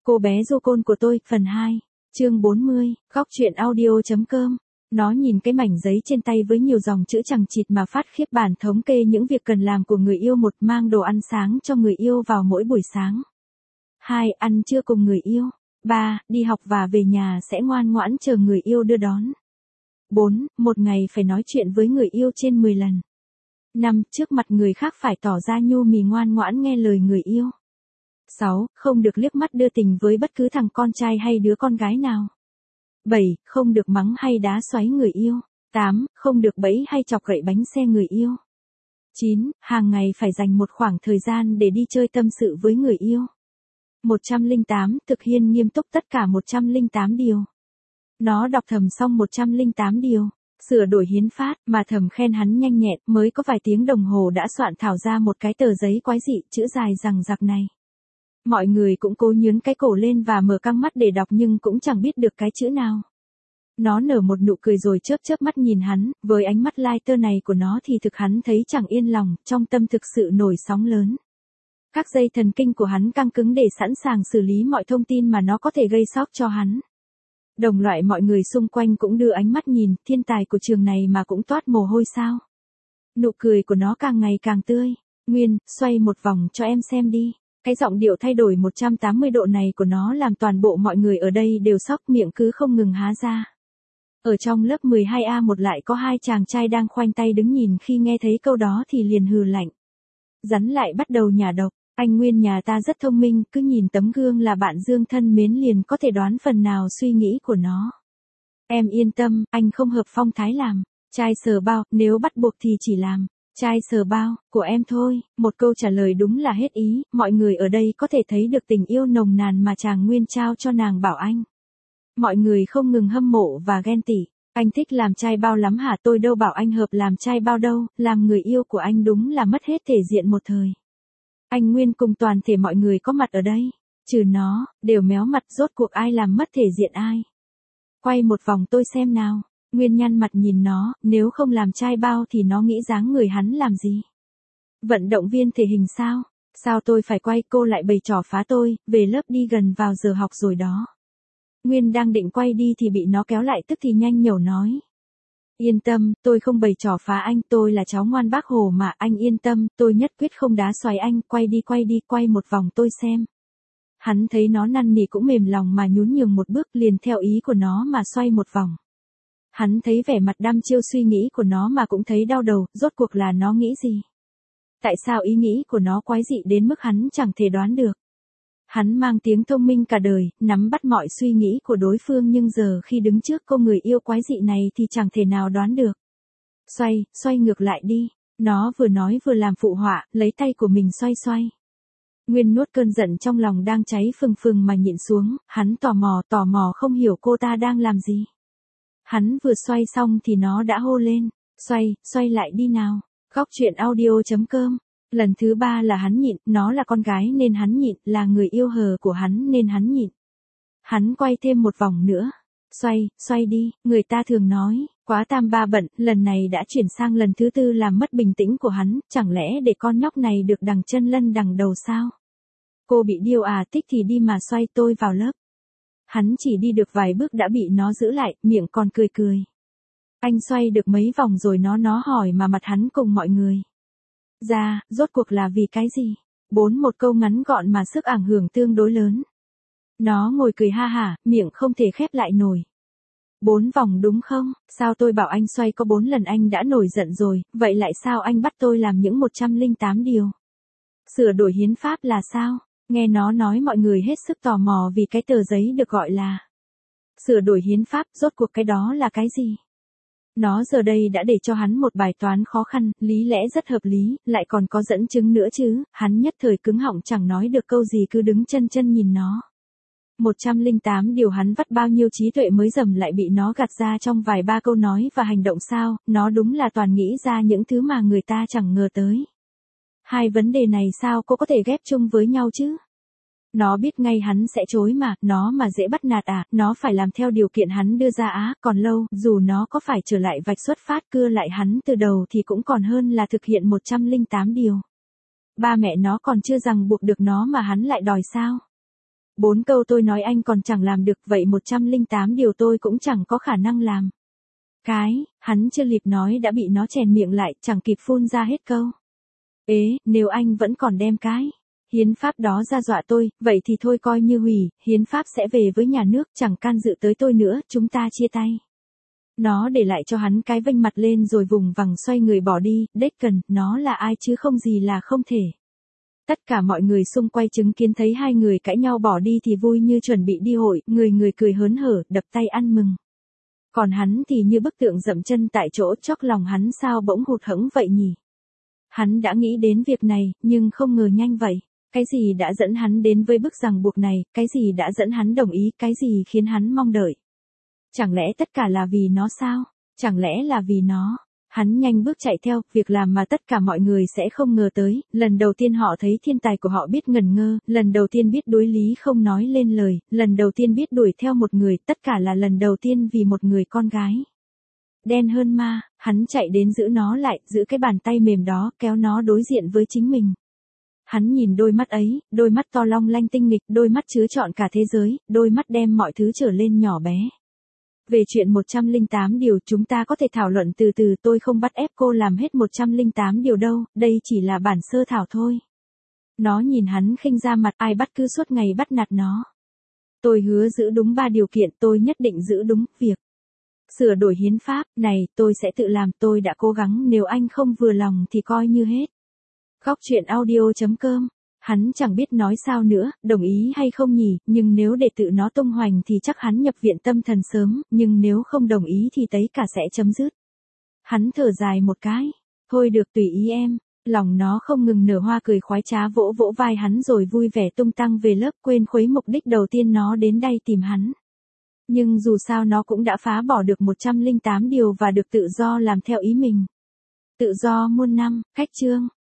Cô bé du côn của tôi, phần 2, chương 40, góc truyện audio.com. Nó nhìn cái mảnh giấy trên tay với nhiều dòng chữ chằng chịt mà phát khiếp, bản thống kê những việc cần làm của người yêu. 1. Mang đồ ăn sáng cho người yêu vào mỗi buổi sáng. 2. Ăn trưa cùng người yêu. 3. Đi học và về nhà sẽ ngoan ngoãn chờ người yêu đưa đón. 4. Một ngày phải nói chuyện với người yêu trên 10 lần. 5. Trước mặt người khác phải tỏ ra nhu mì ngoan ngoãn nghe lời người yêu. 6. Không được liếc mắt đưa tình với bất cứ thằng con trai hay đứa con gái nào. 7. Không được mắng hay đá xoáy người yêu. 8. Không được bẫy hay chọc gậy bánh xe người yêu. 9. Hàng ngày phải dành một khoảng thời gian để đi chơi tâm sự với người yêu. 108. Thực hiện nghiêm túc tất cả 108 điều. Nó đọc thầm xong 108 điều. Sửa đổi hiến pháp, mà thầm khen hắn nhanh nhẹn, mới có vài tiếng đồng hồ đã soạn thảo ra một cái tờ giấy quái dị, chữ dài rằng giặc này. Mọi người cũng cố nhướng cái cổ lên và mở căng mắt để đọc nhưng cũng chẳng biết được cái chữ nào. Nó nở một nụ cười rồi chớp chớp mắt nhìn hắn, với ánh mắt lai tơ này của nó thì thực hắn thấy chẳng yên lòng, trong tâm thực sự nổi sóng lớn. Các dây thần kinh của hắn căng cứng để sẵn sàng xử lý mọi thông tin mà nó có thể gây sốc cho hắn. Đồng loại mọi người xung quanh cũng đưa ánh mắt nhìn, thiên tài của trường này mà cũng toát mồ hôi sao. Nụ cười của nó càng ngày càng tươi. Nguyên, xoay một vòng cho em xem đi. Cái giọng điệu thay đổi 180 độ này của nó làm toàn bộ mọi người ở đây đều sốc, miệng cứ không ngừng há ra. Ở trong lớp 12A1 lại có hai chàng trai đang khoanh tay đứng nhìn, khi nghe thấy câu đó thì liền hừ lạnh. Rắn lại bắt đầu nhả độc. Anh Nguyên nhà ta rất thông minh, cứ nhìn tấm gương là bạn Dương thân mến liền có thể đoán phần nào suy nghĩ của nó. Em yên tâm, anh không hợp phong thái làm. Trai sờ bao, nếu bắt buộc thì chỉ làm. Trai sờ bao, của em thôi. Một câu trả lời đúng là hết ý, mọi người ở đây có thể thấy được tình yêu nồng nàn mà chàng Nguyên trao cho nàng Bảo Anh. Mọi người không ngừng hâm mộ và ghen tị. Anh thích làm trai bao lắm hả? Tôi đâu bảo anh hợp làm trai bao đâu, làm người yêu của anh đúng là mất hết thể diện một thời. Anh Nguyên cùng toàn thể mọi người có mặt ở đây, trừ nó, đều méo mặt, rốt cuộc ai làm mất thể diện ai. Quay một vòng tôi xem nào. Nguyên nhăn mặt nhìn nó, nếu không làm trai bao thì nó nghĩ dáng người hắn làm gì? Vận động viên thể hình sao? Sao tôi phải quay? Cô lại bày trò phá tôi, về lớp đi, gần vào giờ học rồi đó. Nguyên đang định quay đi thì bị nó kéo lại, tức thì nhanh nhẩu nói. Yên tâm, tôi không bày trò phá anh, tôi là cháu ngoan bác Hồ mà, anh yên tâm, tôi nhất quyết không đá xoáy anh, quay đi, quay một vòng tôi xem. Hắn thấy nó năn nỉ cũng mềm lòng mà nhún nhường một bước, liền theo ý của nó mà xoay một vòng. Hắn thấy vẻ mặt đăm chiêu suy nghĩ của nó mà cũng thấy đau đầu, rốt cuộc là nó nghĩ gì? Tại sao ý nghĩ của nó quái dị đến mức hắn chẳng thể đoán được? Hắn mang tiếng thông minh cả đời, nắm bắt mọi suy nghĩ của đối phương, nhưng giờ khi đứng trước cô người yêu quái dị này thì chẳng thể nào đoán được. Xoay ngược lại đi. Nó vừa nói vừa làm phụ họa, lấy tay của mình xoay. Nguyên nuốt cơn giận trong lòng đang cháy phừng phừng mà nhịn xuống, hắn tò mò không hiểu cô ta đang làm gì. Hắn vừa xoay xong thì nó đã hô lên, xoay lại đi nào. Góc truyện audio.com. Lần thứ 3 là hắn nhịn, nó là con gái nên hắn nhịn, là người yêu hờ của hắn nên hắn nhịn. Hắn quay thêm một vòng nữa. Xoay đi, người ta thường nói, quá tam ba bận, lần này đã chuyển sang lần thứ 4 làm mất bình tĩnh của hắn, chẳng lẽ để con nhóc này được đằng chân lân đằng đầu sao? Cô bị điêu à? Thích thì đi mà xoay, tôi vào lớp. Hắn chỉ đi được vài bước đã bị nó giữ lại, miệng còn cười. Anh xoay được mấy vòng rồi? Nó hỏi mà mặt hắn cùng mọi người. Ra, rốt cuộc là vì cái gì? 4. Một câu ngắn gọn mà sức ảnh hưởng tương đối lớn. Nó ngồi cười ha hả, miệng không thể khép lại nổi. 4 vòng đúng không? Sao tôi bảo anh xoay có 4 lần anh đã nổi giận rồi, vậy lại sao anh bắt tôi làm những 108 điều? Sửa đổi hiến pháp là sao? Nghe nó nói mọi người hết sức tò mò vì cái tờ giấy được gọi là sửa đổi hiến pháp, rốt cuộc cái đó là cái gì? Nó giờ đây đã để cho hắn một bài toán khó khăn, lý lẽ rất hợp lý, lại còn có dẫn chứng nữa chứ, hắn nhất thời cứng họng chẳng nói được câu gì, cứ đứng chân nhìn nó. 108 điều hắn vắt bao nhiêu trí tuệ mới dầm lại bị nó gạt ra trong vài ba câu nói và hành động sao, nó đúng là toàn nghĩ ra những thứ mà người ta chẳng ngờ tới. Hai vấn đề này sao cô có thể ghép chung với nhau chứ? Nó biết ngay hắn sẽ chối mà, nó mà dễ bắt nạt à, nó phải làm theo điều kiện hắn đưa ra á, còn lâu, dù nó có phải trở lại vạch xuất phát cưa lại hắn từ đầu thì cũng còn hơn là thực hiện 108 điều. Ba mẹ nó còn chưa ràng buộc được nó mà hắn lại đòi sao? 4 câu tôi nói anh còn chẳng làm được, vậy 108 điều tôi cũng chẳng có khả năng làm. Hắn chưa kịp nói đã bị nó chèn miệng lại, chẳng kịp phun ra hết câu. Ế, nếu anh vẫn còn đem hiến pháp đó ra dọa tôi, vậy thì thôi coi như hủy, hiến pháp sẽ về với nhà nước, chẳng can dự tới tôi nữa, chúng ta chia tay. Nó để lại cho hắn cái vênh mặt lên rồi vùng vằng xoay người bỏ đi, đếch cần, nó là ai chứ không gì là không thể. Tất cả mọi người xung quanh chứng kiến thấy hai người cãi nhau bỏ đi thì vui như chuẩn bị đi hội, người cười hớn hở, đập tay ăn mừng. Còn hắn thì như bức tượng dậm chân tại chỗ, chóc lòng hắn sao bỗng hụt hẫng vậy nhỉ? Hắn đã nghĩ đến việc này, nhưng không ngờ nhanh vậy. Cái gì đã dẫn hắn đến với bức ràng buộc này, cái gì đã dẫn hắn đồng ý, cái gì khiến hắn mong đợi? Chẳng lẽ tất cả là vì nó sao? Chẳng lẽ là vì nó? Hắn nhanh bước chạy theo, việc làm mà tất cả mọi người sẽ không ngờ tới, lần đầu tiên họ thấy thiên tài của họ biết ngẩn ngơ, lần đầu tiên biết đối lý không nói lên lời, lần đầu tiên biết đuổi theo một người, tất cả là lần đầu tiên vì một người con gái. Đen hơn ma, hắn chạy đến giữ nó lại, giữ cái bàn tay mềm đó, kéo nó đối diện với chính mình. Hắn nhìn đôi mắt ấy, đôi mắt to long lanh tinh nghịch, đôi mắt chứa trọn cả thế giới, đôi mắt đem mọi thứ trở lên nhỏ bé. Về chuyện 108 điều chúng ta có thể thảo luận từ từ, tôi không bắt ép cô làm hết 108 điều đâu, đây chỉ là bản sơ thảo thôi. Nó nhìn hắn khinh ra mặt, ai bắt cứ suốt ngày bắt nạt nó. Tôi hứa giữ đúng 3 điều kiện, tôi nhất định giữ đúng, việc sửa đổi hiến pháp, này, tôi sẽ tự làm, tôi đã cố gắng, nếu anh không vừa lòng thì coi như hết. Góc chuyện audio.com. Hắn chẳng biết nói sao nữa, đồng ý hay không nhỉ, nhưng nếu để tự nó tung hoành thì chắc hắn nhập viện tâm thần sớm, nhưng nếu không đồng ý thì tấy cả sẽ chấm dứt. Hắn thở dài một cái, thôi được tùy ý em, lòng nó không ngừng nở hoa cười khoái trá vỗ vỗ vai hắn rồi vui vẻ tung tăng về lớp, quên khuấy mục đích đầu tiên nó đến đây tìm hắn. Nhưng dù sao nó cũng đã phá bỏ được 108 điều và được tự do làm theo ý mình. Tự do muôn năm, khách chương.